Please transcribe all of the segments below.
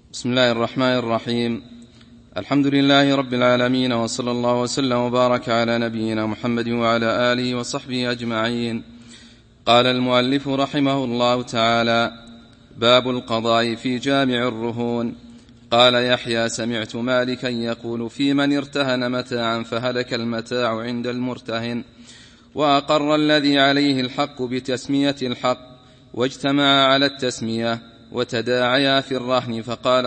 بسم الله الرحمن الرحيم. الحمد لله رب العالمين، وصلى الله وسلم وبارك على نبينا محمد وعلى آله وصحبه أجمعين. قال المؤلف رحمه الله تعالى: باب القضاء في جامع الرهون. قال يحيى: سمعت مالكا يقول: في من ارتهن متاعا فهلك المتاع عند المرتهن، وأقر الذي عليه الحق بتسمية الحق، واجتمع على التسمية وتداعيا في الرهن،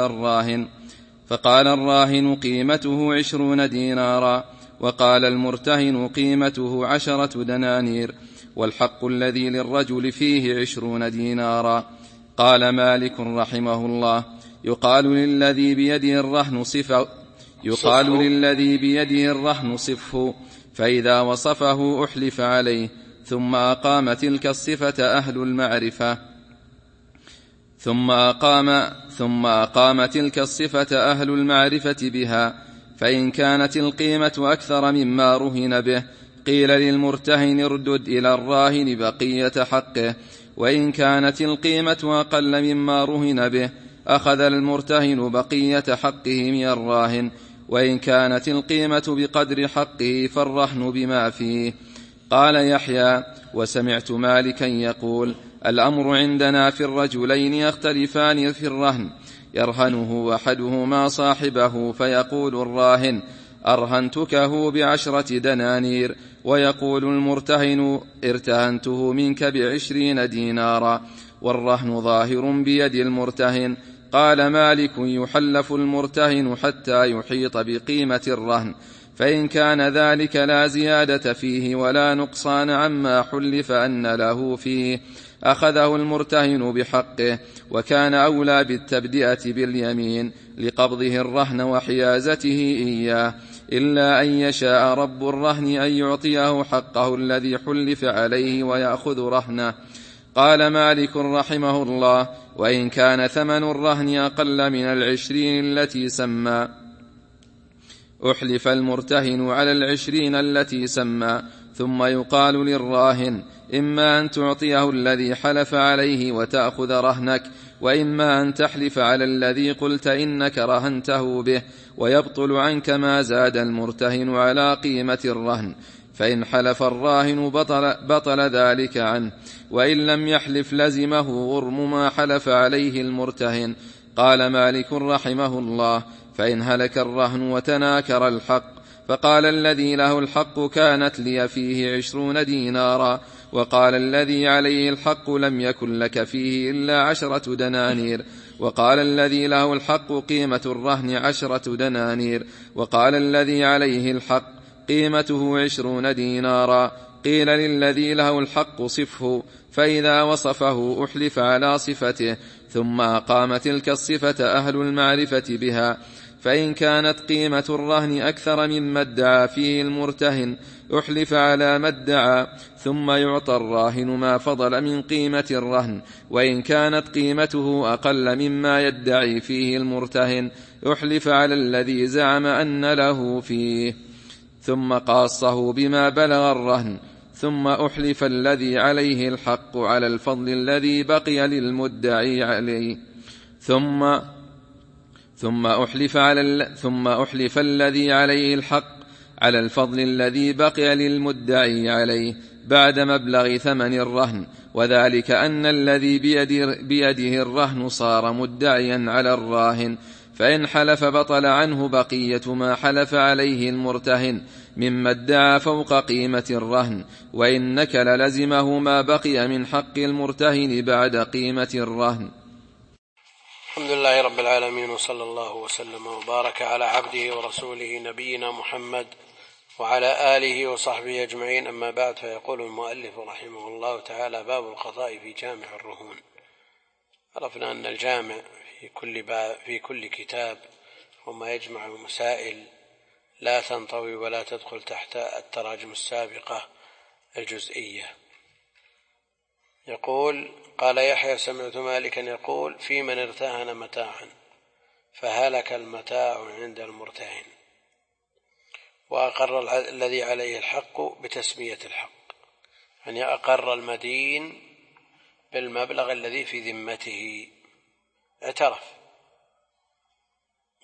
فقال الراهن قيمته 20 دينارا، وقال المرتهن قيمته 10 دنانير، والحق الذي للرجل فيه 20 دينارا. قال مالك رحمه الله: يقال للذي بيده الرهن صفه، فإذا وصفه أحلف عليه، ثم أقام تلك الصفة أهل المعرفة بها. فإن كانت القيمة أكثر مما رهن به، قيل للمرتهن: اردد إلى الراهن بقية حقه. وإن كانت القيمة أقل مما رهن به، أخذ المرتهن بقية حقه من الراهن. وإن كانت القيمة بقدر حقه، فالرهن بما فيه. قال يحيى: وسمعت مالكا يقول: الأمر عندنا في الرجلين يختلفان في الرهن، يرهنه أحدهما صاحبه، فيقول الراهن: أرهنتكه ب10 دنانير، ويقول المرتهن: ارتهنته منك ب20 دينارا، والرهن ظاهر بيد المرتهن. قال مالك: يحلف المرتهن حتى يحيط بقيمة الرهن، فإن كان ذلك لا زيادة فيه ولا نقصان عما حلف أن له فيه، أخذه المرتهن بحقه، وكان أولى بالتبدئة باليمين لقبضه الرهن وحيازته إياه، إلا أن يشاء رب الرهن أن يعطيه حقه الذي حلف عليه ويأخذ رهنه. قال مالك رحمه الله: وإن كان ثمن الرهن أقل من 20 التي سمى، أحلف المرتهن على 20 التي سمى، ثم يقال للراهن: إما أن تعطيه الذي حلف عليه وتأخذ رهنك، وإما أن تحلف على الذي قلت إنك رهنته به، ويبطل عنك ما زاد المرتهن على قيمة الرهن. فإن حلف الراهن بطل ذلك عنه، وإن لم يحلف لزمه غرم ما حلف عليه المرتهن. قال مالك رحمه الله: فإن هلك الرهن وتناكر الحق، فقال الذي له الحق: كانت لي فيه 20 دينارا، وقال الذي عليه الحق: لم يكن لك فيه إلا 10 دنانير، وقال الذي له الحق: قيمة الرهن 10 دنانير، وقال الذي عليه الحق: قيمته 20 دينارا. قيل للذي له الحق: صفه، فإذا وصفه أحلف على صفته، ثم أقام تلك الصفة أهل المعرفة بها. فإن كانت قيمة الرهن أكثر مما ادعى فيه المرتهن، أحلف على ما ادعى، ثم يعطى الراهن ما فضل من قيمة الرهن. وإن كانت قيمته أقل مما يدعي فيه المرتهن، أحلف على الذي زعم أن له فيه، ثم قاصه بما بلغ الرهن. ثم أحلف الذي عليه الحق على الفضل الذي بقي للمدعي عليه، ثم أحلف الذي عليه الحق على الفضل الذي بقي للمدعي عليه بعد مبلغ ثمن الرهن، وذلك أن الذي بيده الرهن صار مدعيا على الراهن، فإن حلف بطل عنه بقية ما حلف عليه المرتهن مما ادعى فوق قيمة الرهن، وإن نكل لزمه ما بقي من حق المرتهن بعد قيمة الرهن. الحمد لله رب العالمين، وصلى الله وسلم وبارك على عبده ورسوله نبينا محمد وعلى آله وصحبه أجمعين. أما بعد، فيقول المؤلف رحمه الله تعالى: باب القضاء في جامع الرهون. عرفنا أن الجامع في كل كتاب وما يجمع مسائل لا تنطوي ولا تدخل تحت التراجم السابقة الجزئية. يقول: قال يحيى: سمعت مالكا يقول: في من ارتهن متاعا فهلك المتاع عند المرتهن، وأقر الذي عليه الحق بتسمية الحق، يعني أقر المدين بالمبلغ الذي في ذمته، اعترف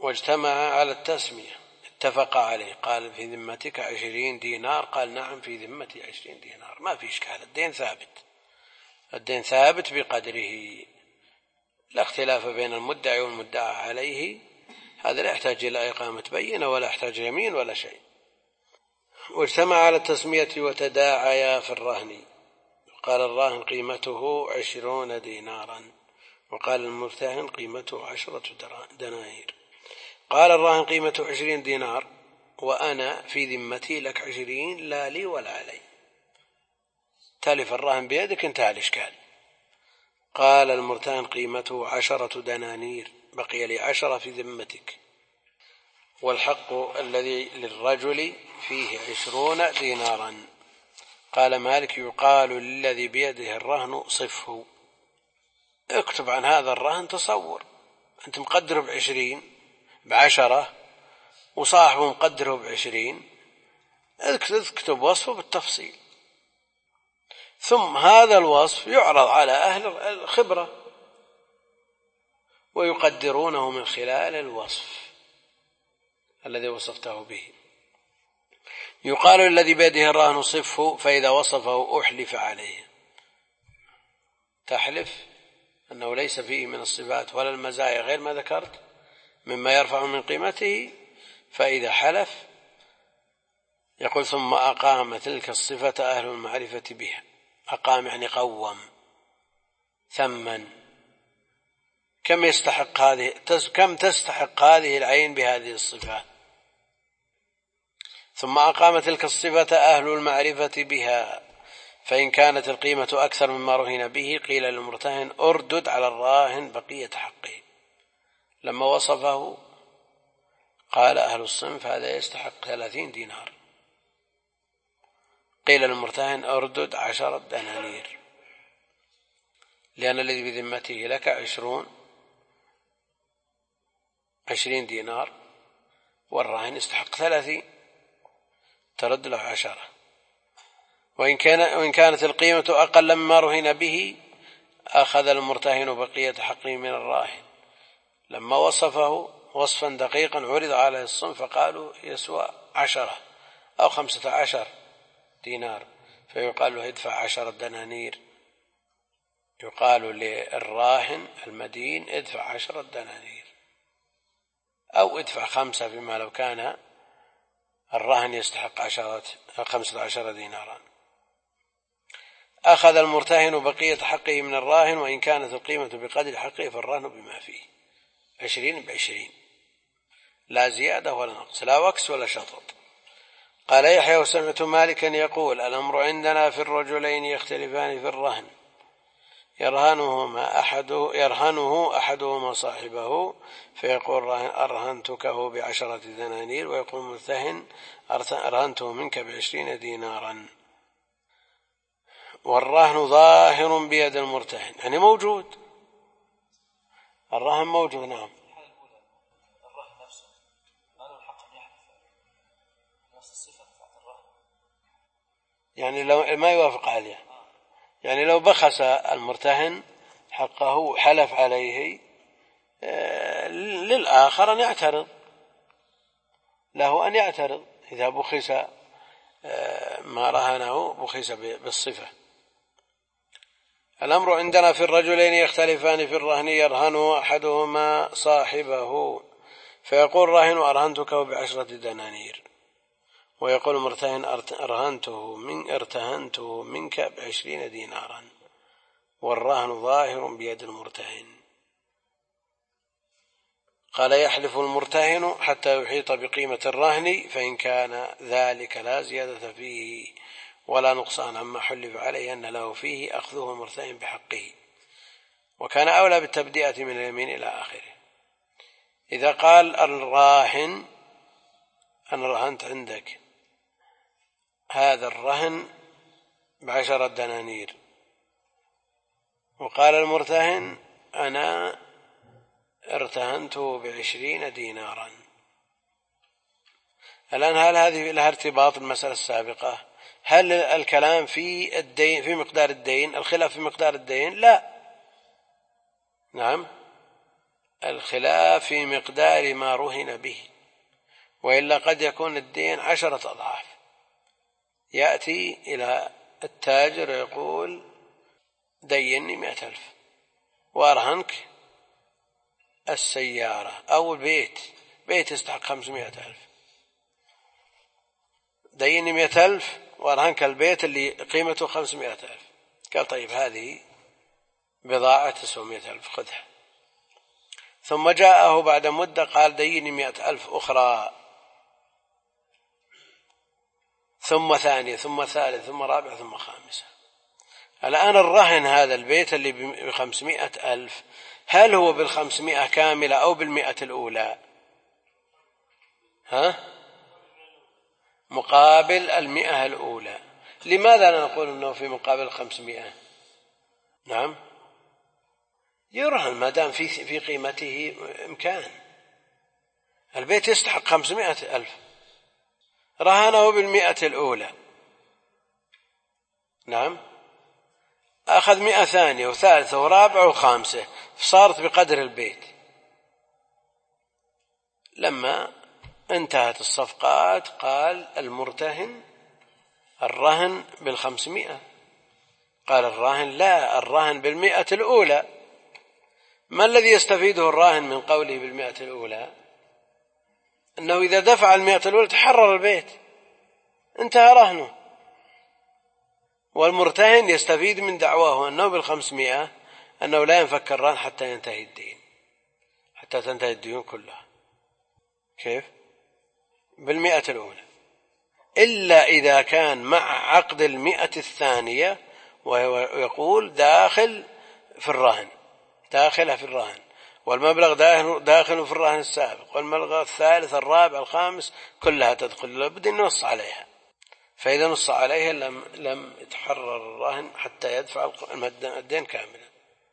واجتمع على التسمية اتفق عليه، قال في ذمتك 20 دينار، قال نعم في ذمتي 20 دينار، ما في إشكال، الدين ثابت بقدره، لا اختلاف بين المدعي والمدعى عليه، هذا لا يحتاج إلى إقامة بينة ولا يحتاج يمين ولا شيء. واجتمع على التسمية وتداعيا في الرهن، قال الراهن قيمته 20 دينارا، وقال المرتهن قيمته 10 دنانير. قال الراهن قيمته 20 دينار وأنا في ذمتي لك 20 لا لي ولا علي، تلف الراهن بيدك انتهى الإشكال. قال المرتهن قيمته 10 دنانير، بقي لي 10 في ذمتك، والحق الذي للرجل فيه 20 دينارا. قال مالك يقال للذي بيده الرهن صفه، اكتب عن هذا الرهن، تصور أنت مقدره ب10 وصاحبه مقدره ب20، اكتب وصفه بالتفصيل، ثم هذا الوصف يعرض على أهل الخبرة ويقدرونه من خلال الوصف الذي وصفته به. يقال الذي بيده الرهن صفه، فإذا وصفه أحلف عليه، تحلف أنه ليس فيه من الصفات ولا المزايا غير ما ذكرت مما يرفع من قيمته، فإذا حلف يقول ثم أقام تلك الصفة أهل المعرفة بها، أقام يعني قوم، ثمن، كم تستحق هذه العين بهذه الصفة، ثم أقام تلك الصفة أهل المعرفة بها، فإن كانت القيمة أكثر مما رهن به قيل للمرتهن أردد على الراهن بقية حقه. لما وصفه قال أهل الصنف هذا يستحق 30 دينار، قيل للمرتهن أردد 10 دنانير، لأن الذي بذمته لك 20 دينار والراهن يستحق 30، ترد له 10. وإن كانت القيمة أقل مما رهن به أخذ المرتهن بقية حقه من الراهن. لما وصفه وصفا دقيقا عرض على الصنف فقالوا يسوى 10 أو 15 دينار، فيقال له ادفع 10 دنانير، يقال للراهن المدين ادفع 10 دنانير أو ادفع 5 فيما لو كان الراهن يستحق 15 دينارا. أخذ المرتهن بقية حقه من الراهن، وإن كانت القيمة بقدر حقه فالرهن بما فيه، 20 ب20، لا زيادة ولا نقص، لا وكس ولا شطط. قال يحيى وسمعت مالكا يقول الأمر عندنا في الرجلين يختلفان في الرهن، يرهنه أحدهما صاحبه فيقول أرهنتكه ب10 دنانير، ويقول المرتهن أرهنته منك ب20 دينارا، والرهن ظاهر بيد المرتهن، يعني موجود، الرهن موجود. نعم. الرهن نفسه ما له الحق أن يحلف نفس الصفة بتاعت الرهن، يعني لو ما يوافق عليه، يعني لو بخس المرتهن حقه حلف عليه للآخر أن يعترض، له أن يعترض إذا بخس ما رهنه بخس بالصفة. الأمر عندنا في الرجلين يختلفان في الرهن، يرهن أحدهما صاحبه فيقول الراهن أرهنتك ب10 دنانير، ويقول المرتهن ارتهنته منك ب20 دينارا، والرهن ظاهر بيد المرتهن. قال يحلف المرتهن حتى يحيط بقيمة الرهن، فإن كان ذلك لا زيادة فيه ولا نقصان عما حلف عليه أن له فيه أخذه المرتهن بحقه، وكان أولى بالتبدئة من اليمين إلى آخره. إذا قال الراهن أنا رهنت عندك هذا الرهن ب10 دنانير، وقال المرتهن أنا ارتهنته ب20 دينارا، الآن هل هذه لها ارتباط المسألة السابقة؟ هل الكلام في الدين في مقدار الدين، الخلاف في مقدار الدين؟ لا. نعم، الخلاف في مقدار ما رهن به، وإلا قد يكون الدين 10 أضعاف. يأتي إلى التاجر يقول ديني 100,000 وأرهنك السيارة أو البيت، بيت يستحق 500,000، ديني 100,000 وأرهنك البيت اللي قيمته 500,000. قال طيب هذه بضاعة 900,000 خذها. ثم جاءه بعد مدة قال ديني 100,000 أخرى، ثم ثانية ثم ثالث ثم رابعة ثم خامسة. الآن الرهن هذا البيت اللي ب500,000 هل هو بال500 كاملة أو بال100 الأولى؟ مقابل 100 الأولى. لماذا لا نقول أنه في مقابل 500؟ نعم يرهن ما دام في قيمته إمكان. البيت يستحق 500,000 رهنه بال100 الأولى، نعم أخذ 100 ثانية وثالثة ورابعة وخامسة صارت بقدر البيت. لما انتهت الصفقات قال المرتهن الرهن بال500، قال الراهن لا، الرهن بال100 الأولى. ما الذي يستفيده الراهن من قوله بال100 الأولى؟ أنه إذا دفع 100 الأولى تحرر البيت، انتهى رهنه. والمرتهن يستفيد من دعواه أنه بال500 أنه لا ينفك الرهن حتى ينتهي الدين، حتى تنتهي الديون كلها. كيف؟ بال100 الأولى، إلا إذا كان مع عقد 100 الثانية ويقول داخل في الرهن، داخلها في الرهن، والمبلغ داخل في الرهن السابق، والمبلغ الثالث الرابع الخامس كلها تدخل، لابد أن نص عليها. فإذا نص عليها لم يتحرر الراهن حتى يدفع الدين كاملا.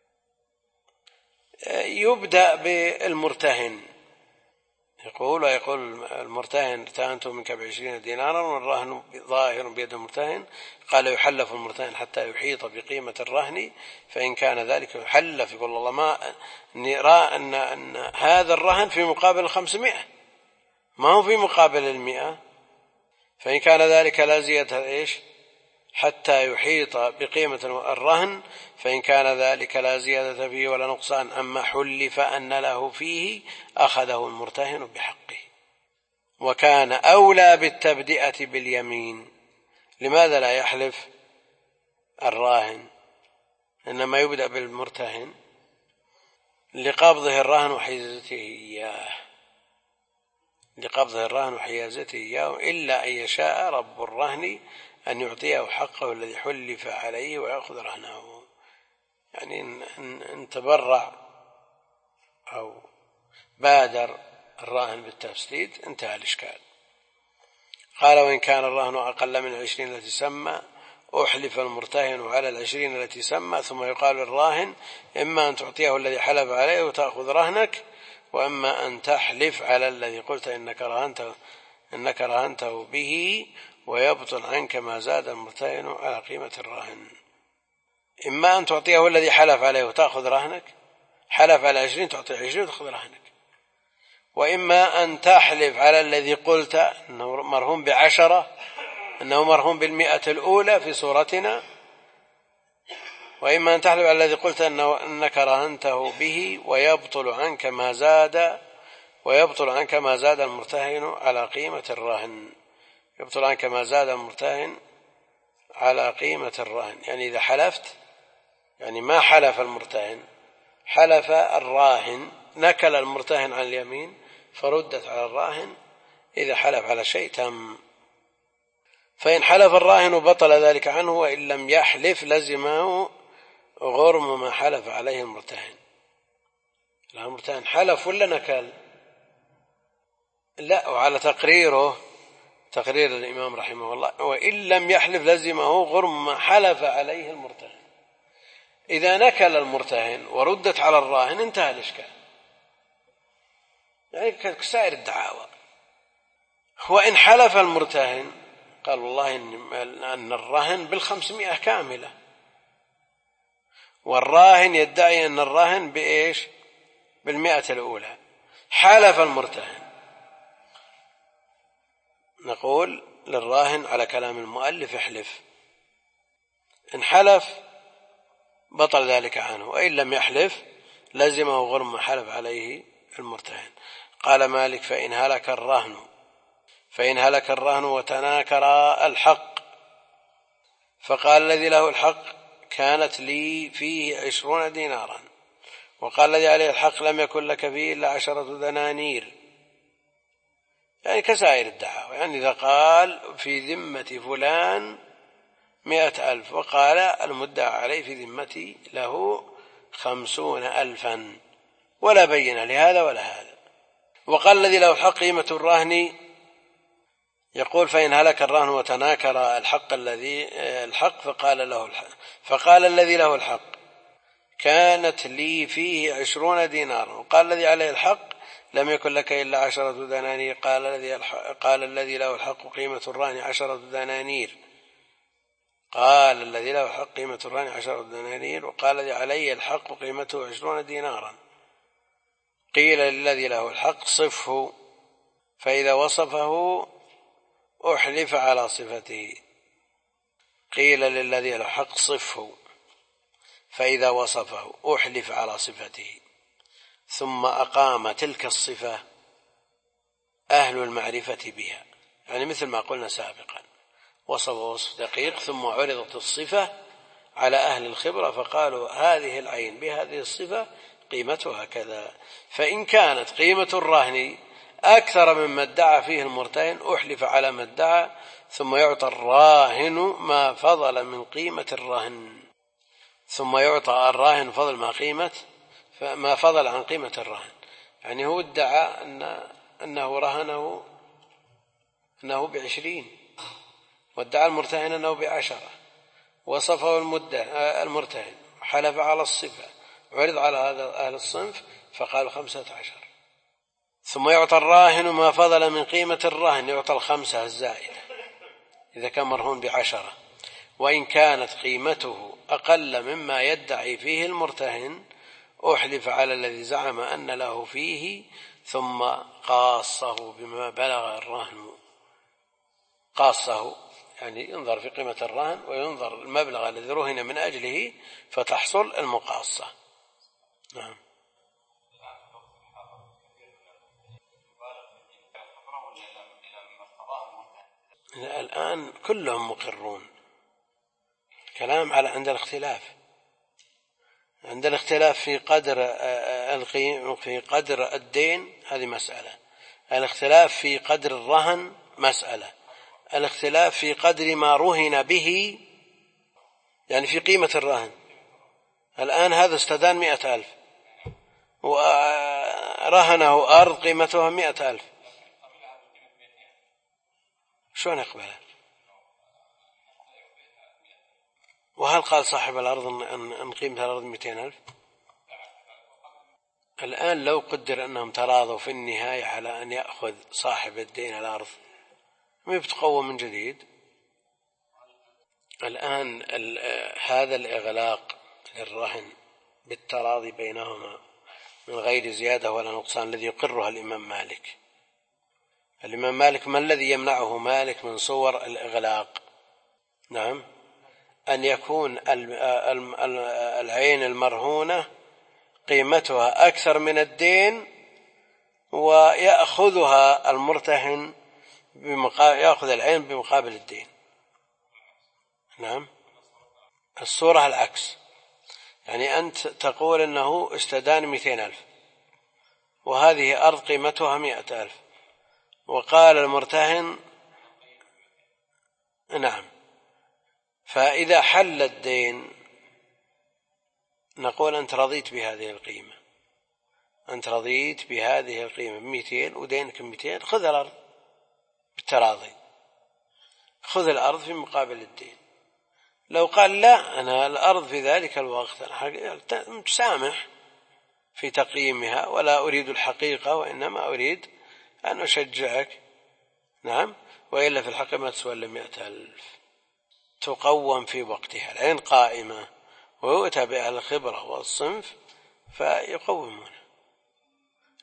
يبدأ بالمرتهن، يقول المرتهن ارتهنت منك ب20 دينارا والرهن ظاهر بيد المرتهن. قال يحلف المرتهن حتى يحيط بقيمة الرهن، فإن كان ذلك يحلف، يقول الله ما نرى أن هذا الرهن في مقابل 500 ما هو في مقابل 100. فإن كان ذلك لا زيادة حتى يحيط بقيمة الرهن، فإن كان ذلك لا زيادة فيه ولا نقصان، أما حلف أن له فيه أخذه المرتهن بحقه. وكان أولى بالتبدئة باليمين. لماذا لا يحلف الراهن، إنما يبدأ بالمرتهن؟ لقبضه الرهن وحيازته إياه، لقبضه الرهن وحيازته إياه، إلا أن يشاء رب الرهن أن يعطيه حقه الذي حلف عليه ويأخذ رهنه. يعني إن تبرع أو بادر الراهن بالتسديد انتهى الإشكال. قال وإن كان الرهن أقل من 20 التي سمى أحلف المرتهن على 20 التي سمى، ثم يقال الراهن إما أن تعطيه الذي حلف عليه وتأخذ رهنك، وأما أن تحلف على الذي قلت إنك رهنته به ويبطل عنك ما زاد المرتهن على قيمة الراهن. إما أن تعطيه الذي حلف عليه وتأخذ رهنك، حلف على 20 تعطيه 20 وتأخذ رهنك، وإما أن تحلف على الذي قلت أنه مرهون ب10، أنه مرهون بال100 الأولى في صورتنا، وإما أن تحلف على الذي قلت أنك رهنته به ويبطل عنك ما زاد المرتهن على قيمة الرهن. يبطل عنك ما زاد المرتهن على قيمة الرهن، يعني إذا حلفت، يعني ما حلف المرتهن، حلف الراهن، نكل المرتهن عن اليمين فردت على الراهن. إذا حلف على شيء تم. فإن حلف الراهن بطل ذلك عنه، وإن لم يحلف لزمه غرم ما حلف عليه المرتهن. المرتهن حلف ولا نكل؟ لا، وعلى تقرير الإمام رحمه الله، وإن لم يحلف لزمه غرم ما حلف عليه المرتهن. إذا نكل المرتهن وردت على الراهن انتهى الإشكال، يعني كسائر الدعاوى. وإن حلف المرتهن قال والله أن الرهن بال500 كاملة، والراهن يدعي أن الرهن بالمئة الأولى، حلف المرتهن، نقول للراهن على كلام المؤلف احلف، إن حلف بطل ذلك عنه، وإن لم يحلف لزمه غرم ما حلف عليه المرتهن. قال مالك: فإن هلك الرهن وتناكر الحق، فقال الذي له الحق: كانت لي فيه 20 دينارا، وقال الذي عليه الحق: لم يكن لك فيه إلا 10 دنانير، يعني كسائر الدعاوى. يعني إذا قال في ذمة فلان 100,000 وقال المدعى عليه في ذمتي له 50,000 ولا بين لهذا ولا هذا، وقال الذي له الحق قيمة الرهن، يقول: فإن هلك الرهن وتناكر الحق فقال الذي له الحق: كانت لي فيه 20 دينارا، وقال الذي عليه الحق: لم يكن لك إلا 10 دنانير، قال الذي له الحق قيمة الرهن 10 دنانير، قال الذي له الحق قيمة الرهن 10 دنانير، وقال الذي عليه الحق قيمته 20 دينارا. قيل للذي له الحق: صفه، فإذا وصفه أحلف على صفته. قيل للذي له الحق: صفه، فإذا وصفه أحلف على صفته. ثم أقام تلك الصفة أهل المعرفة بها، يعني مثل ما قلنا سابقا، وصف دقيق ثم عرضت الصفة على أهل الخبرة فقالوا: هذه العين بهذه الصفة قيمتها كذا. فإن كانت قيمة الرهن أكثر مما ادعى فيه المرتهن أحلف على ما ادعى، ثم يعطى الراهن ما فضل من قيمة الرهن، ثم يعطى الراهن فضل ما فضل عن قيمة الرهن. يعني هو ادعى أنه رهنه أنه 20، وادعى المرتهن أنه 10، وصفه المرتهن، حلف على الصفة، عرض على هذا أهل الصنف فقالوا 15. ثم يعطى الراهن ما فضل من قيمة الرهن، يعطى 5 الزائدة إذا كان مرهون 10، وإن كانت قيمته أقل مما يدعي فيه المرتهن أحلف على الذي زعم أن له فيه، ثم قاصه بما بلغ الرهن. قاصه يعني ينظر في قيمة الرهن وينظر المبلغ الذي رهن من أجله فتحصل المقاصة. نعم. الآن كلهم مقرون، كلام على عند الاختلاف في قدر الدين، هذه مسألة. الاختلاف في قدر الرهن مسألة. الاختلاف في قدر ما رهن به، يعني في قيمة الرهن. الآن هذا استدان 100,000 ورهنه أرض قيمتها 100,000، شلون يقبلها؟ وهل قال صاحب الأرض أن قيمة الأرض 200,000؟ الآن لو قدر أنهم تراضوا في النهاية على أن يأخذ صاحب الدين الأرض، ما بتقوم من جديد. الآن هذا الإغلاق للرهن بالتراضي بينهما من غير زيادة ولا نقصان الذي يقرها الإمام مالك. الإمام مالك ما الذي يمنعه مالك من صور الإغلاق؟ نعم، أن يكون العين المرهونة قيمتها أكثر من الدين ويأخذها المرتهن يأخذ العين بمقابل الدين. نعم، الصورة العكس، يعني أنت تقول أنه استدان 200,000 وهذه أرض قيمتها 100,000، وقال المرتهن نعم، فإذا حل الدين نقول أنت رضيت بهذه القيمة، أنت رضيت بهذه القيمة 200 ودينك 200، خذ الأرض بالتراضي، خذ الأرض في مقابل الدين. لو قال لا، أنا الأرض في ذلك الوقت أنا متسامح في تقييمها ولا أريد الحقيقة وإنما أريد أن أشجعك، نعم، وإلا في الحق ما تسوى إلا 100,000، تقوم في وقتها، العين قائمة ويؤتى بأهل الخبرة والصنف فيقومونه.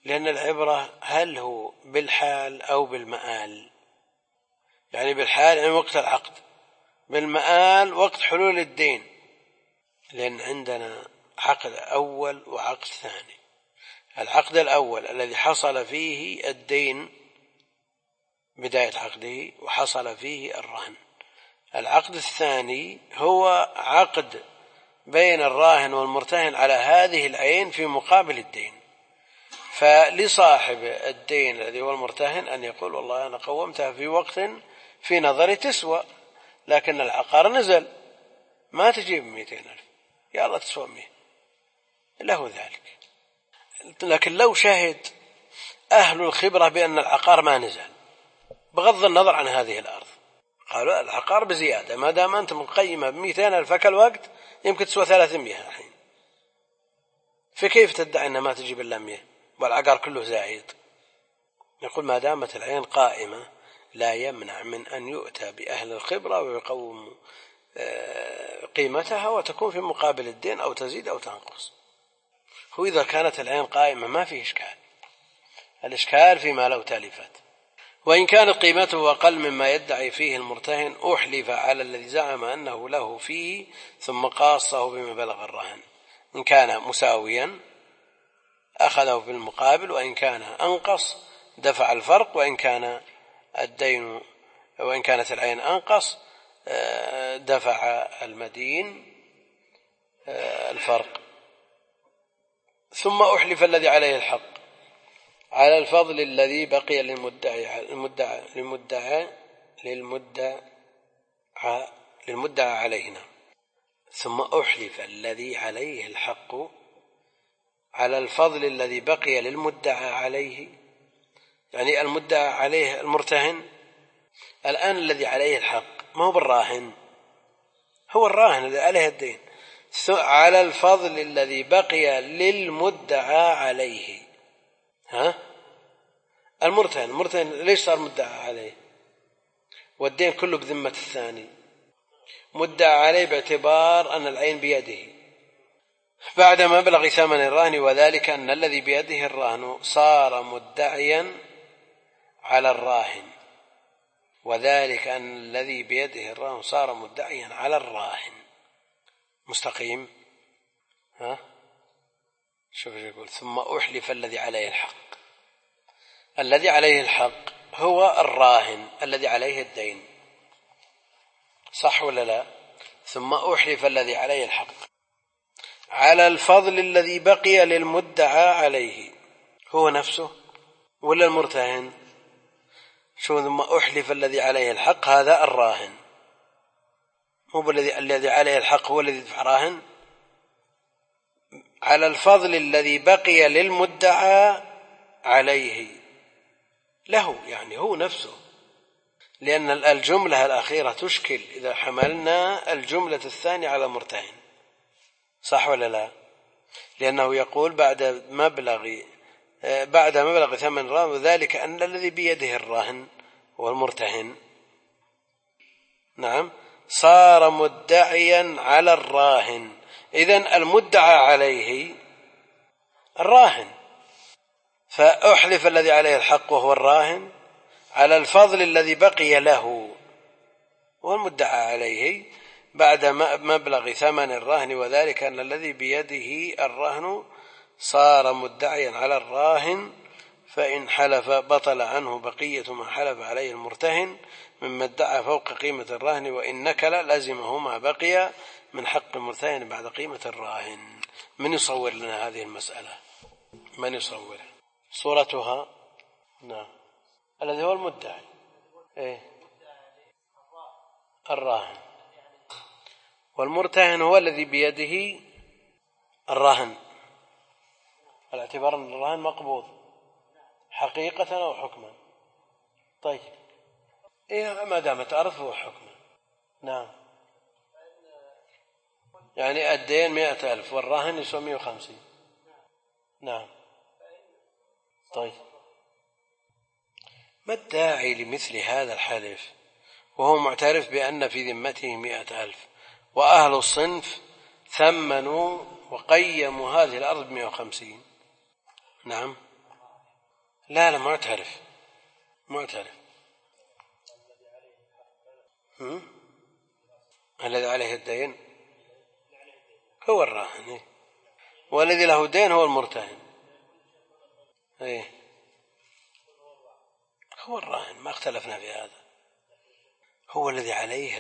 لأن العبرة هل هو بالحال أو بالمآل. يعني بالحال يعني وقت العقد، بالمآل وقت حلول الدين، لأن عندنا عقد أول وعقد ثاني. العقد الأول الذي حصل فيه الدين بداية عقده وحصل فيه الرهن. العقد الثاني هو عقد بين الراهن والمرتهن على هذه العين في مقابل الدين. فلصاحب الدين الذي هو المرتهن أن يقول والله أنا قومتها في وقت في نظري تسوى، لكن العقار نزل ما تجيب 200,000، يا الله تسوى 100، له ذلك. لكن لو شهد أهل الخبرة بأن العقار ما نزل بغض النظر عن هذه الأرض، قالوا العقار بزيادة، ما دام أنت مقيمة ب200,000 الوقت يمكن تسوى 300 الحين، فكيف تدعي أنها ما تجيب إلا 100 والعقار كله زايد؟ يقول ما دامت العين قائمة لا يمنع من أن يؤتى بأهل الخبرة ويقوم قيمتها وتكون في مقابل الدين أو تزيد أو تنقص. هو إذا كانت العين قائمة ما فيه إشكال، الإشكال فيما لو تلفت. وإن كانت قيمته أقل مما يدعي فيه المرتهن أحلف على الذي زعم أنه له فيه ثم قاصه بما بلغ الرهن. إن كان مساويا أخذه في المقابل، وإن كان أنقص دفع الفرق، وإن كان الدين وإن كانت العين أنقص دفع المدين الفرق. ثم أحلف الذي عليه الحق على الفضل الذي بقي للمدعى علينا. ثم أحلف الذي عليه الحق على الفضل الذي بقي للمدعى عليه، يعني المدعى عليه المرتهن الآن الذي عليه الحق ما هو بالراهن، هو الراهن الذي عليه الدين، على الفضل الذي بقي للمدعى عليه. المرتهن ليش صار مدعى عليه والدين كله بذمة الثاني؟ مدعى عليه باعتبار أن العين بيده بعد مبلغ ثمن الرهن، وذلك أن الذي بيده الرهن صار مدعيا على الراهن، وذلك أن الذي بيده الرهن صار مدعيا على الراهن. مستقيم؟ شوف يقول ثم أحلف الذي عليه الحق. الذي عليه الحق هو الراهن الذي عليه الدين، صح ولا لا؟ ثم أحلف الذي عليه الحق على الفضل الذي بقي للمدعى عليه، هو نفسه ولا المرتهن؟ شو ثم أحلف الذي عليه الحق؟ هذا الراهن، مو الذي عليه الحق هو الذي يدفع راهن. على الفضل الذي بقي للمدعى عليه، له يعني هو نفسه، لأن الجملة الأخيرة تشكل إذا حملنا الجملة الثانية على مرتهن، صح ولا لا؟ لأنه يقول بعد مبلغ ثمن الرهن، وذلك أن الذي بيده الرهن والمرتهن نعم صار مدعيا على الراهن. إذن المدعى عليه الراهن، فأحلف الذي عليه الحق وهو الراهن على الفضل الذي بقي له والمدعى عليه بعد مبلغ ثمن الرهن، وذلك أن الذي بيده الرهن صار مدعيا على الراهن، فإن حلف بطل عنه بقية ما حلف عليه المرتهن مما ادعى فوق قيمة الرهن، وإن نكل لزمه ما بقي من حق المرتهن بعد قيمة الراهن. من يصور لنا هذه المسألة؟ من يصور صورتها؟ نعم الذي هو المدعي الراهن، والمرتهن هو الذي بيده الرهن، الاعتبار أن الرهن مقبوض حقيقة أو حكما. طيب ما دامت أرضه حكما. نعم يعني الدين 100,000 والرهن يسوى 150. نعم طيب ما الداعي لمثل هذا الحلف وهو معترف بأن في ذمته 100,000 وأهل الصنف ثمنوا وقيموا هذه الأرض 150؟ نعم لا معترف. الذي عليه الدين هو الراهن، والذي له دين هو المرتهن. هو الراهن، ما اختلفنا في هذا. هو الذي عليه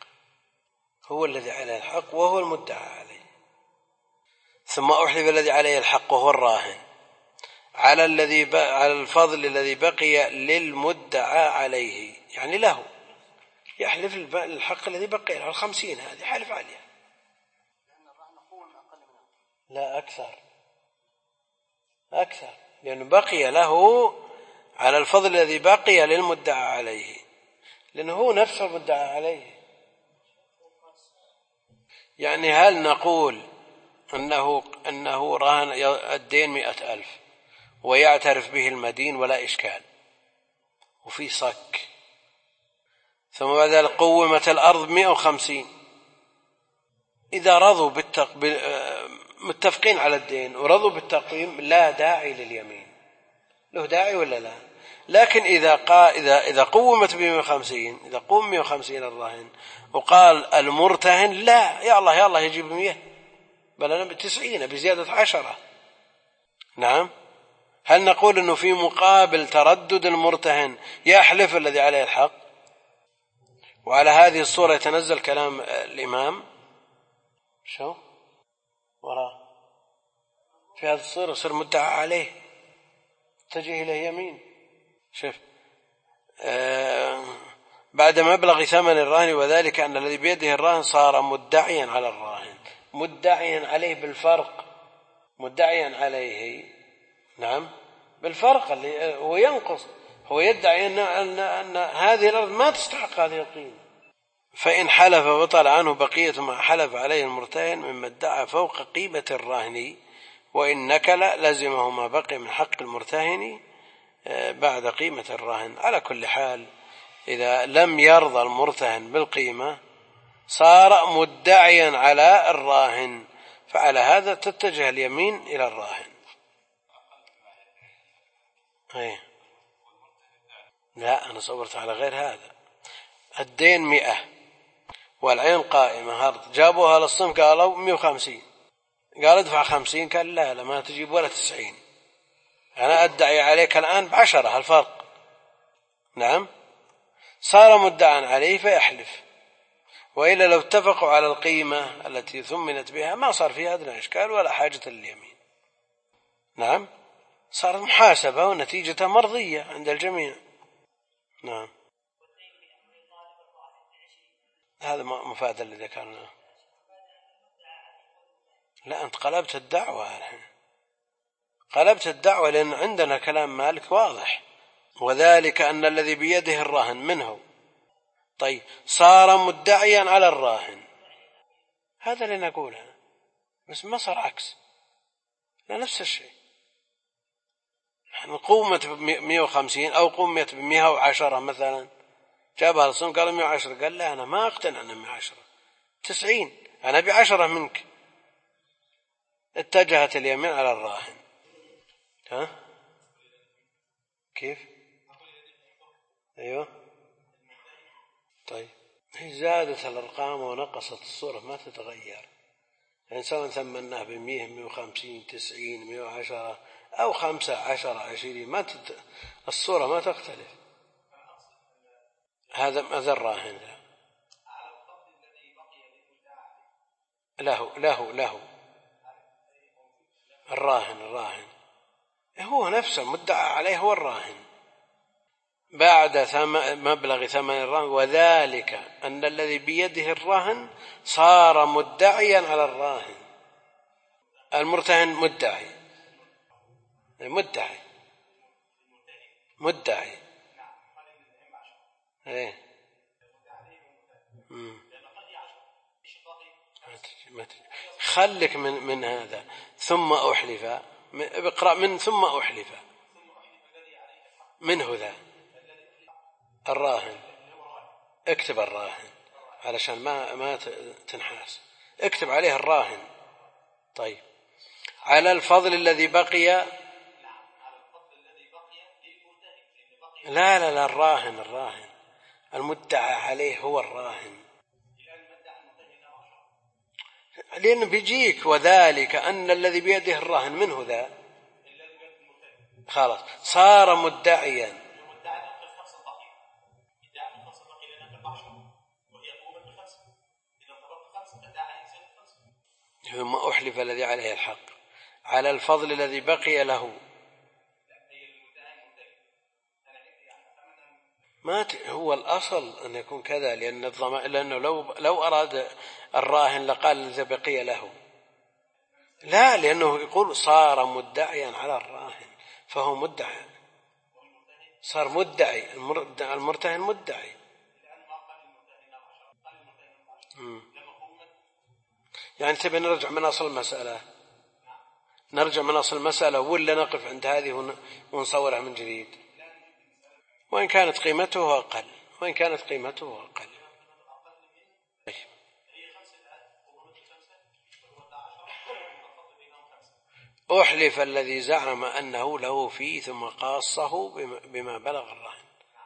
الحق وهو المدعى عليه. ثم أحلف الذي عليه الحق وهو الراهن على الفضل الذي بقي للمدعى عليه، يعني له، يحلف الحق الذي بقي له 50 هذه حلف عليها. لا أكثر، لأنه بقي له على الفضل الذي بقي للمدعى عليه، لأنه هو نفسه المدعى عليه. يعني هل نقول أنه رهن الدين 100,000 ويعترف به المدين ولا إشكال وفي صك، ثم بعد ذلك قومت الأرض 150، إذا رضوا متفقين على الدين ورضوا بالتقويم لا داعي لليمين، له داعي ولا لا؟ لكن إذا قومت ب150، إذا قوم 150 الراهن وقال المرتهن لا يا الله يجيب 100، بل أنا ب90 بزيادة 10. نعم، هل نقول أنه في مقابل تردد المرتهن يحلف الذي عليه الحق؟ وعلى هذه الصورة يتنزل كلام الإمام شو وراء في هذه الصورة يصير مدعى عليه، تجي إليه يمين. شوف بعد مبلغ ثمن الراهن، وذلك أن الذي بيده الراهن صار مدعيا على الراهن، مدعيا عليه بالفرق، مدعيا عليه نعم بالفرق اللي هو ينقص، هو يدعي أن هذه الأرض ما تستحق هذه القيمة، فإن حلف بطل عنه بقية ما حلف عليه المرتهن مما ادعى فوق قيمة الراهن، وإن نكل لزمه ما بقي من حق المرتهن بعد قيمة الراهن. على كل حال إذا لم يرضى المرتهن بالقيمة صار مدعيا على الراهن، فعلى هذا تتجه اليمين إلى الراهن. لا أنا صورت على غير هذا. الدين 100 والعين قائمة، جابوها للصنف قالوا 150، قال ادفع 50، قال لا ما تجيب ولا 90، أنا أدعي عليك الآن ب10 الفرق. نعم، صار مدعا عليه فيحلف، وإلا لو اتفقوا على القيمة التي ثمنت بها ما صار فيها أدنى إشكال ولا حاجة لليمين. نعم، صارت محاسبة ونتيجة مرضية عند الجميع. نعم، هذا مفاد اللي ذكرناه. لا أنت قلبت الدعوة الحين، قلبت الدعوة، لأن عندنا كلام مالك واضح، وذلك أن الذي بيده الراهن منه طيب صار مدعيا على الراهن، هذا اللي نقوله، بس ما صار عكس، لا نفس الشيء. قومت 150 أو قومت 110 مثلا، جابها الصنف قال 110، قال لا أنا ما أقتنع أنا 110، 90 أنا ب10 منك، اتجهت اليمين على الراهن. ها كيف؟ أيوه طيب، هي زادت الأرقام ونقصت الصورة ما تتغير، يعني سواء ثمناه ب100 150 90 110 أو 15 20 الصورة ما تختلف. هذا الراهن له الراهن هو نفسه المدعى عليه، هو الراهن بعد مبلغ ثمن الراهن، وذلك أن الذي بيده الراهن صار مدعيا على الراهن. المرتهن مدعي ايه خلك من هذا. ثم أحلف، اقرأ من ثم أحلف منه ذا الراهن، اكتب الراهن علشان ما تنحاس، اكتب عليه الراهن. طيب على الفضل الذي بقي لا لا لا، الراهن المدعى عليه هو الراهن، لأنه بيجيك وذلك أن الذي بيده الراهن منه ذا خلاص صار مدعيا. ثم أحلف الذي عليه الحق على الفضل الذي بقي له. ما هو الأصل أن يكون كذا، لأنه لو أراد الراهن لقال الذي بقي له، لا، لأنه يقول صار مدعيا على الراهن فهو مدعي، صار مدعي، المرتهن مدعي. يعني تبي نرجع من أصل المسألة، نرجع من أصل المسألة ولا نقف عند هذه ونصورها من جديد؟ وإن كانت قيمته أقل، وإن كانت قيمته أقل. أحلف الذي زعم أنه له فيه ثم قاصه بما بلغ الراهن.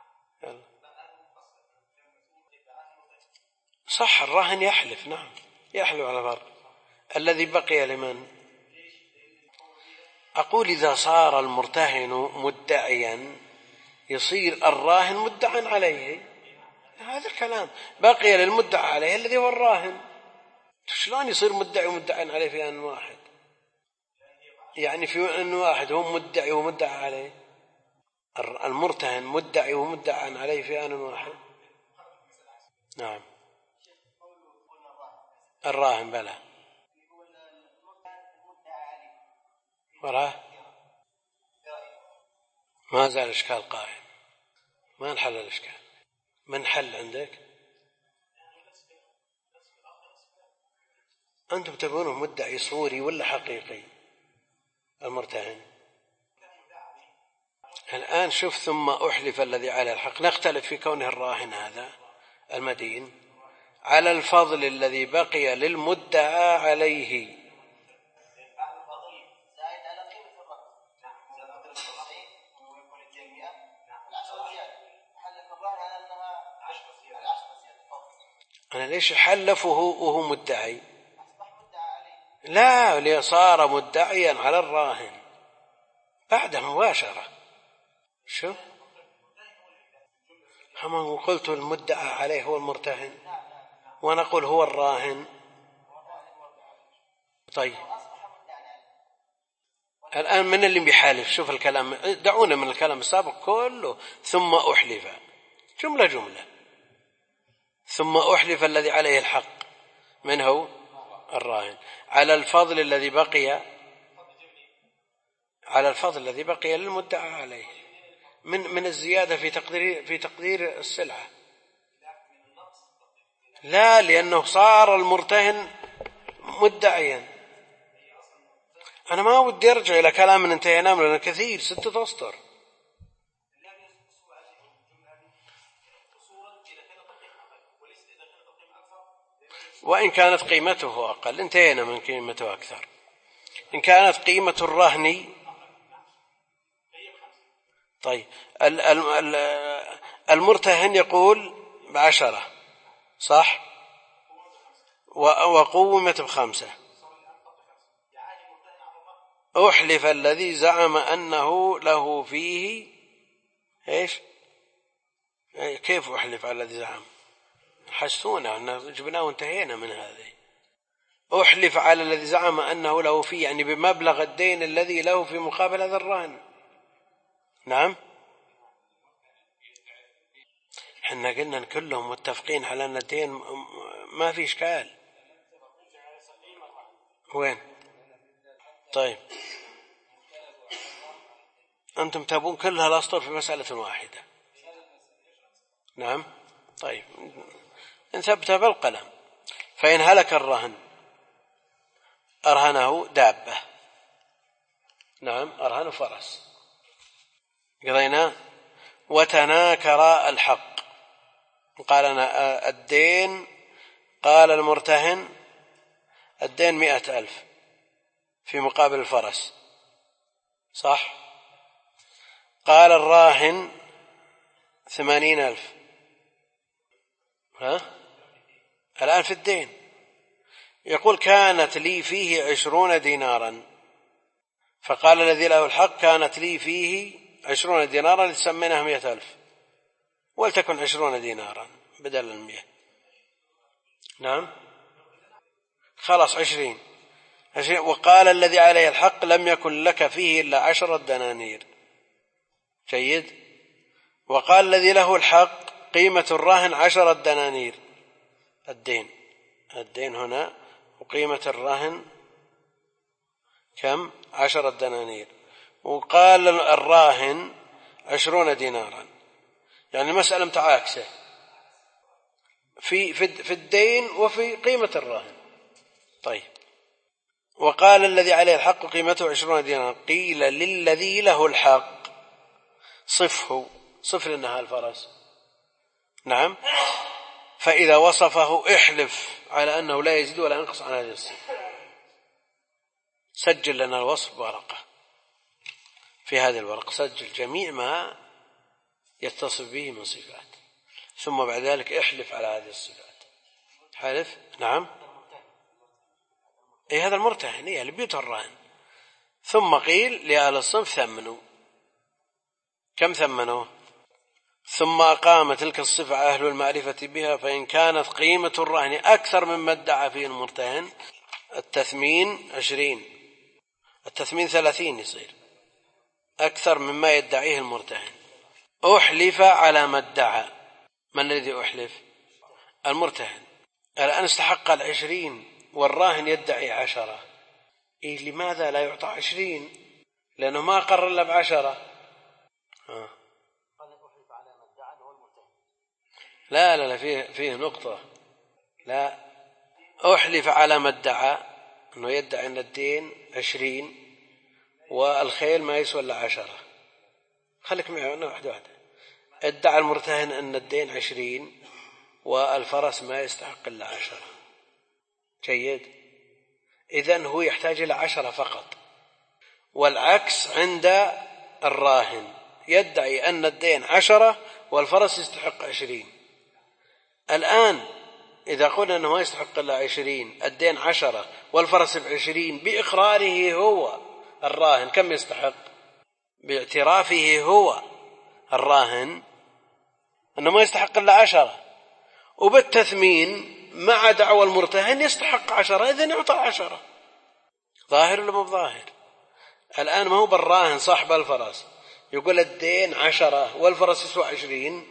صح، الراهن يحلف، نعم يحلف على فرق. الذي بقي لمن؟ أقول إذا صار المرتهن مدعيا يصير الراهن مدعا عليه، هذا الكلام بقي للمدعى عليه الذي هو الراهن. شلون يصير مدعي ومدعا عليه في آن واحد؟ يعني في آن واحد هو مدعي ومدعى عليه، المرتهن مدعي ومدعا عليه في آن واحد. نعم الراهن بلى وراه ما زال الإشكال قائم، ما نحل الإشكال. من حل عندك؟ أنتم تبونه مدعي صوري ولا حقيقي المرتهن؟ الآن شوف، ثم أحلف الذي على الحق، نختلف في كونه الراهن هذا المدين على الفضل الذي بقي للمدعى عليه. أنا ليش حلفه وهو مدعي؟ لا، لصار مدعيا على الراهن بعد مباشرة. شو هم قلت المدعى عليه هو المرتهن ونقول هو الراهن. طيب الآن من اللي بيحالف؟ شوف الكلام، دعونا من الكلام السابق كله. ثم أحلف جملة ثم أحلف الذي عليه الحق، من هو؟ الراهن، على الفضل الذي بقي، على الفضل الذي بقي للمدعى عليه من الزيادة في تقدير السلعة. لا، لأنه صار المرتهن مدعيا. أنا ما ودي أرجع إلى كلام انتهينا منه كثير، 6 أسطر. وإن كانت قيمته أقل انتهينا من قيمته أكثر. إن كانت قيمة الرهن، طيب المرتهن يقول ب10 صح، وقومت ب5. أحلف الذي زعم أنه له فيه إيش؟ كيف أحلف على الذي زعم؟ حسونا أن جبناه وانتهينا من هذه. أحلف على الذي زعم أنه له فيه، يعني بمبلغ الدين الذي له في مقابل هذا الرهن. نعم، احنا قلنا كلهم متفقين على أن الدين ما في إشكال. وين؟ طيب أنتم تبون كل هالأسطر في مسألة واحدة. نعم طيب، إن ثبت بالقلم. فإن هلك الرهن أرهنه دابة، نعم أرهنه فرس، قضينا. وتناكر الحق، قال أنا الدين، قال المرتهن الدين 100,000 في مقابل الفرس، صح؟ قال الراهن 80,000. الآن في الدين يقول كانت لي فيه 20 دينارا، فقال الذي له الحق كانت لي فيه 20 دينارا لتسمينها 100,000، ولتكن 20 دينارا بدل 100. نعم خلاص 20. وقال الذي عليه الحق لم يكن لك فيه إلا 10 دنانير. جيد. وقال الذي له الحق قيمة الراهن 10 دنانير. الدين هنا، وقيمة الرهن كم؟ 10 دنانير. وقال الراهن 20 دينارا، يعني المسألة متعاكسة في الدين وفي قيمة الراهن. طيب. وقال الذي عليه الحق قيمته 20 دينارا. قيل للذي له الحق صفه، صف لنا الفرس. نعم. فإذا وصفه احلف على أنه لا يزيد ولا ينقص عن هذه الصفة. سجل لنا الوصف ورقة، في هذه الورقة سجل جميع ما يتصف به من صفات، ثم بعد ذلك احلف على هذه الصفات. حلف. نعم. هذا المرتهن اللي بيوت الرهن. ثم قيل لأهل الصنف ثمنوا. كم ثمنوا؟ ثم أقام تلك الصفة أهل المعرفة بها، فإن كانت قيمة الرهن أكثر مما ادعى فيه المرتهن، التثمين 20، التثمين 30 يصير أكثر مما يدعيه المرتهن. أحلف على ما ادعى. من الذي أحلف؟ المرتهن. الآن استحق 20 والراهن يدعي 10. لماذا لا يعطى 20؟ لأنه ما قرر إلا ب10. لا فيه نقطة. لا، أحلف على ما ادعى، أنه يدعي أن الدين 20 والخيل ما يسوى إلا 10. خليك معي أنا واحدة. ادعى المرتهن أن الدين 20 والفرس ما يستحق إلا 10. جيد. إذن هو يحتاج إلى 10 فقط. والعكس عند الراهن، يدعي أن الدين 10 والفرس يستحق 20. الآن إذا قلنا أنه ما يستحق إلا 20، الدين 10 والفرس 20، بإقراره هو الراهن كم يستحق؟ باعترافه هو الراهن أنه ما يستحق إلا 10، وبالتثمين مع دعوى المرتهن يستحق 10، إذن يعطى 10. ظاهر ولا مو ظاهر؟ الآن ما هو بالراهن صاحب الفرس يقول الدين 10 والفرس يسوى 20،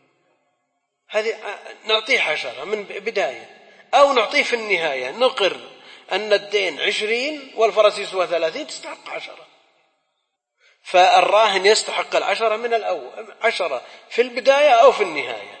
هذه نعطيه 10 من بداية، أو نعطيه في النهاية نقر أن الدين 20 والفرس يسوى 30 تستحق 10. فالراهن يستحق 10 من الأول، 10 في البداية أو في النهاية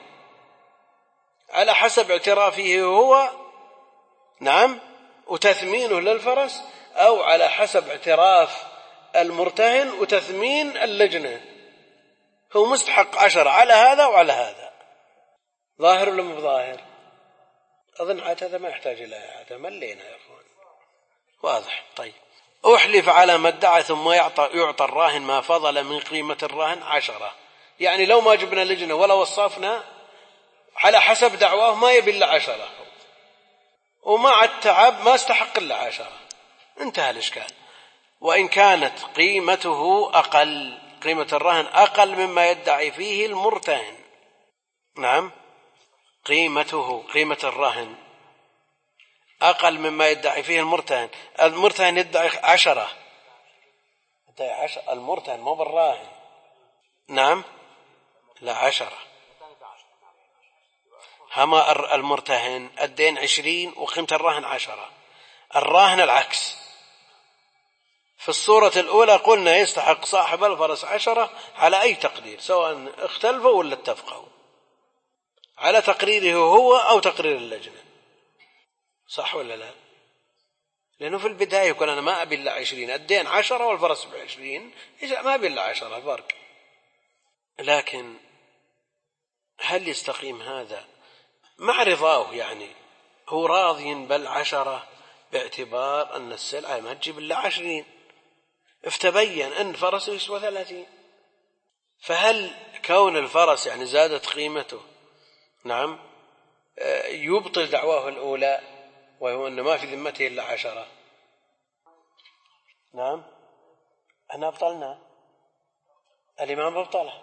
على حسب اعترافه هو. نعم. وتثمينه للفرس، أو على حسب اعتراف المرتهن وتثمين اللجنة، هو مستحق 10 على هذا وعلى هذا. ظاهر ولا مو ظاهر؟ أظن هذا ما يحتاج إلى هذا، ملينا يا أخوان. واضح. طيب. أحلف على ما ادعى ثم يعطى الراهن ما فضل من قيمة الراهن 10. يعني لو ما جبنا لجنة ولا وصفنا على حسب دعواه ما يبي إلا 10، ومع التعب ما استحق إلا 10، انتهى الإشكال. وإن كانت قيمته أقل، قيمة الرهن أقل مما يدعي فيه المرتهن. نعم. قيمة الرهن أقل مما يدعي فيه المرتهن. المرتهن يدعي 10، المرتهن مو بالراهن. نعم. لا 10. هما المرتهن الدين 20 وقيمة الرهن 10. الراهن العكس. في الصورة الأولى قلنا يستحق صاحب الفرس 10 على أي تقدير، سواء اختلفوا ولا اتفقوا، على تقريره هو أو تقرير اللجنة. صح ولا لا؟ لأنه في البداية يقول أنا ما أبي إلا 20، الدين 10 والفرس 20، ما أبي إلا 10 فرق. لكن هل يستقيم هذا مع رضاه؟ يعني هو راضي بل 10 باعتبار أن السلعة ما تجيب إلا 20، افتبين أن فرسه يسوى 30، فهل كون الفرس يعني زادت قيمته نعم يبطل دعواه الأولى وهو أن ما في ذمته إلا 10. نعم احنا أبطلنا الإمام أبطله.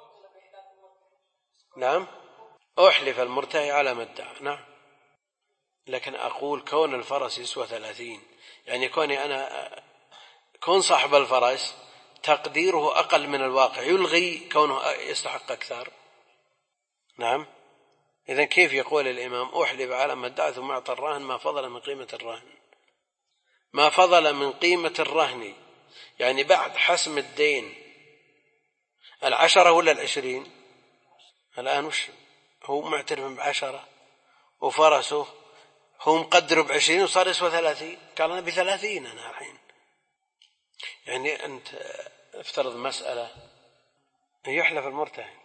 نعم أحلف المرتهي على ما ادعى. نعم لكن أقول كون الفرس يسوى 30 يعني كون صاحب الفرس تقديره أقل من الواقع يلغي كونه يستحق أكثر. نعم إذن كيف يقول الإمام أحلف على ما ادعى ثم أعطى الراهن ما فضل من قيمة الرهن؟ ما فضل من قيمة الرهن يعني بعد حسم الدين 10 ولا 20؟ الآن وش هو معترف ب10 وفرسه هو مقدر ب20 وصار يسوى 30. قال أنا ب30 أنا الحين. يعني أنت افترض مسألة يحلف المرتهن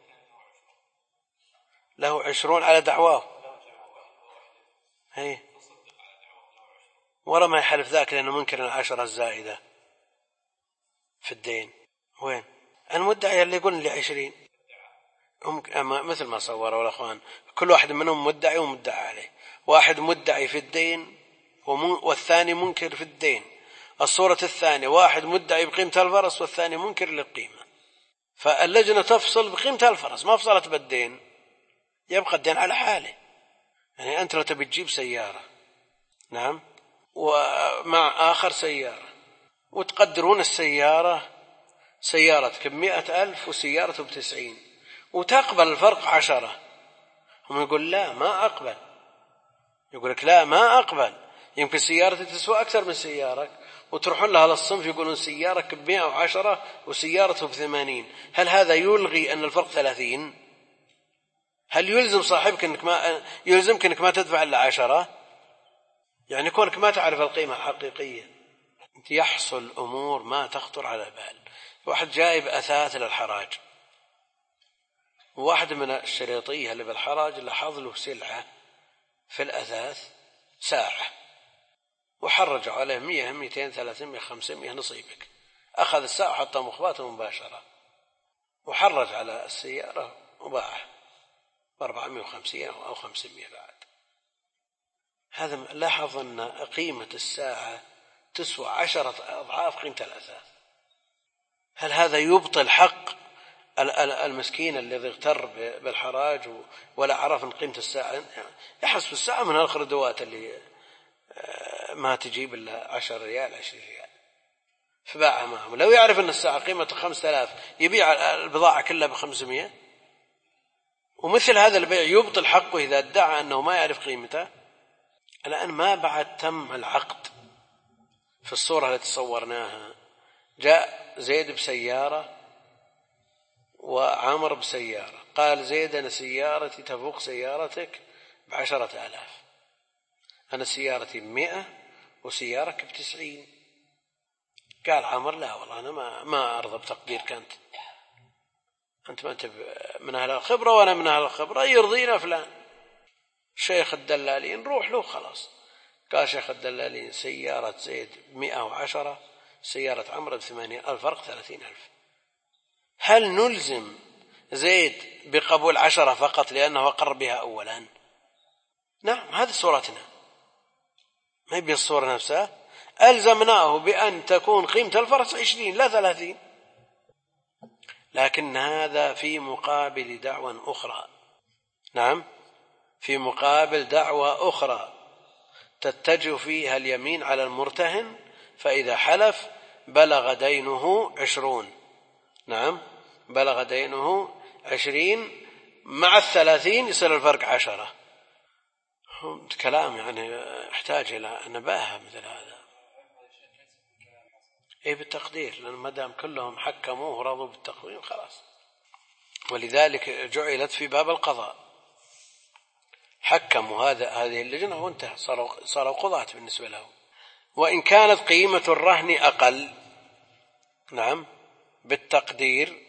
له 20 على دعواه هي ورا ما يحلف ذاك لأنه منكر 10 الزائدة في الدين. وين المدعي اللي يقول لي 20؟ مثل ما صوروا الأخوان كل واحد منهم مدعي ومدعى عليه. واحد مدعي في الدين والثاني منكر في الدين. الصورة الثانية واحد مدعي بقيمة الفرس والثاني منكر للقيمة. فاللجنة تفصل بقيمة الفرس ما فصلت بالدين يبقى الدين على حاله. يعني أنت لو تبي تجيب سيارة نعم ومع آخر سيارة وتقدرون السيارة سيارتك ب100,000 وسيارته ب90 وتقبل الفرق 10. هم يقول لا ما أقبل. يقول لك لا ما أقبل يمكن سيارتي تسوى أكثر من سيارك وتروحون لها للصنف يقولون سيارك ب110 وسيارته ب80. هل هذا يلغي أن الفرق 30؟ هل يلزم صاحبك يلزمك أنك ما تدفع إلا 10؟ يعني كونك ما تعرف القيمة الحقيقية. يحصل أمور ما تخطر على بال. واحد جايب أثاث للحراج وواحد من الشريطية اللي بالحراج لاحظ له سلعة في الأثاث ساعة وحرجوا عليه 100 200 300 500 نصيبك. أخذ الساعة وحطها مخباته مباشرة وحرج على السيارة وباعه ب450 أو 500 بعد. هذا لاحظ أن قيمة الساعة تسوى 10 أضعاف قيمة الأثاث. هل هذا يبطل حق المسكين الذي اغتر بالحراج ولا عرف أن قيمة الساعة يحسب الساعة من الخردوات اللي ما تجيب إلا 10 ريال 20 ريال فباعها معهم. لو يعرف أن الساعة قيمة 5000 يبيع البضاعة كلها ب500. ومثل هذا البيع يبطل حقه إذا ادعى أنه ما يعرف قيمته. الآن ما بعد تم العقد في الصورة التي صورناها جاء زيد بسيارة وعمر بسيارة. قال زيد أنا سيارتي تفوق سيارتك ب10,000 أنا سيارتي ب100 وسيارك ب90. قال عمر لا والله أنا ما أرضى بتقديرك أنت ما أنت من أهل الخبرة وأنا من أهل الخبرة يرضينا فلان شيخ الدلالين روح له خلاص. قال شيخ الدلالين سيارة زيد 110 سيارة عمر ب80 الفرق 30,000. هل نلزم زيد بقبول 10 فقط لأنه أقر بها أولا؟ نعم هذه صورتنا ما هي بالصورة نفسها. ألزمناه بأن تكون قيمة الفرس 20 لا 30. لكن هذا في مقابل دعوى أخرى. نعم في مقابل دعوى أخرى تتجه فيها اليمين على المرتهن فإذا حلف بلغ دينه 20. نعم بلغ دينه 20 مع 30 يصير الفرق 10. كلام يعني يحتاج إلى نباهة مثل هذا. إيه بالتقدير لأن ما دام كلهم حكموه ورضوا بالتقويم خلاص. ولذلك جعلت في باب القضاء حكموا هذه اللجنة وانتهى صاروا قضاة بالنسبة له. وإن كانت قيمة الرهن أقل نعم بالتقدير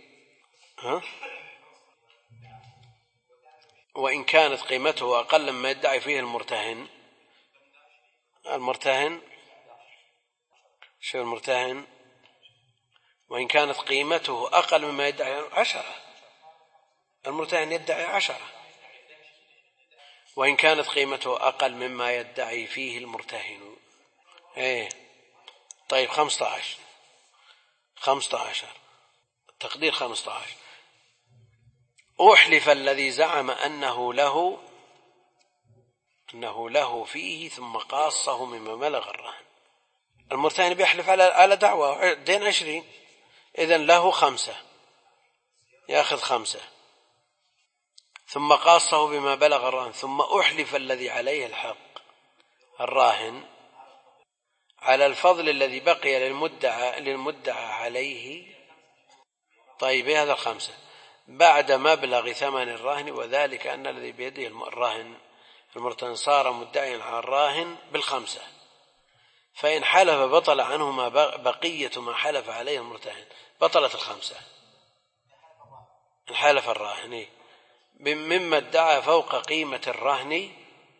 وإن كانت قيمته أقل مما يدعي فيه المرتهن شو المرتهن وإن كانت قيمته أقل مما يدعي 10 المرتهن يدعي 10، وإن كانت قيمته أقل مما يدعي فيه المرتهن. طيب 15 التقدير 15. أحلف الذي زعم أنه له فيه ثم قاصه مما بلغ الرهن. المرتهن بيحلف على دعوة دين 20، إذن له 5 يأخذ 5، ثم قاصه بما بلغ الرهن، ثم أحلف الذي عليه الحق الراهن على الفضل الذي بقي للمدعى عليه. طيب هذا 5 بعد مبلغ ثمن الراهن، وذلك أن الذي بيده الراهن المرتهن صار مدعيا على الراهن ب5، فإن حلف بطل عنه ما بقية ما حلف عليه المرتهن، بطلت 5 إن حلف الراهن مما ادعى فوق قيمة الرهن،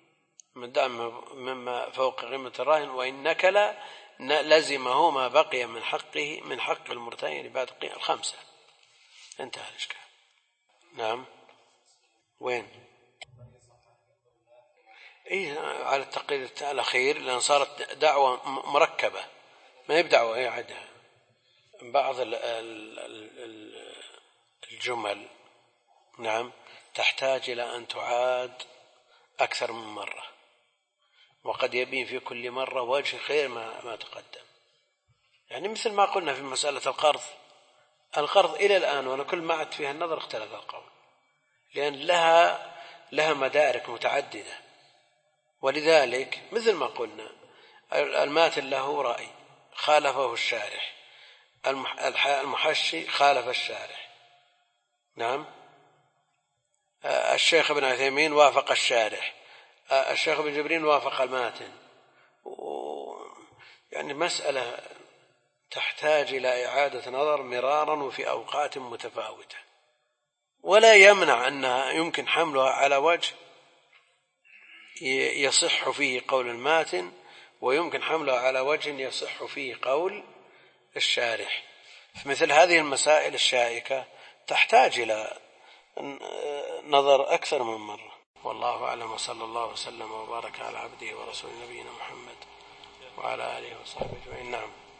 مما فوق قيمة الراهن، وإن نكل لزمه ما بقي من حق المرتهن بعد 5. انتهى الإشكال. نعم. وين؟ على التقييد الأخير، لأن صارت دعوة مركبة، ما هي بدعوة عادة. بعض الجمل نعم تحتاج إلى أن تعاد أكثر من مرة، وقد يبين في كل مرة وجه خير ما تقدم. يعني مثل ما قلنا في مسألة القرض إلى الآن وأنا كل ما عدت فيها النظر اختلف القول، لأن لها مدارك متعددة، ولذلك مثل ما قلنا الماتن له رأي خالفه الشارح، المحشي خالف الشارح، نعم، الشيخ ابن عثيمين وافق الشارح، الشيخ ابن جبرين وافق الماتن. يعني مسألة تحتاج إلى إعادة نظر مرارا وفي أوقات متفاوتة، ولا يمنع أنها يمكن حملها على وجه يصح فيه قول الماتن، ويمكن حملها على وجه يصح فيه قول الشارح. فمثل هذه المسائل الشائكة تحتاج إلى نظر أكثر من مرة. والله أعلم، وصلى الله وسلم وبارك على عبده ورسوله نبينا محمد وعلى آله وصحبه أجمعين. نعم.